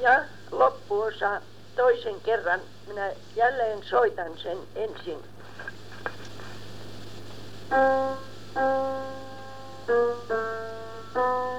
Ja loppuosa toisen kerran. Minä jälleen soitan sen ensin. Thank you.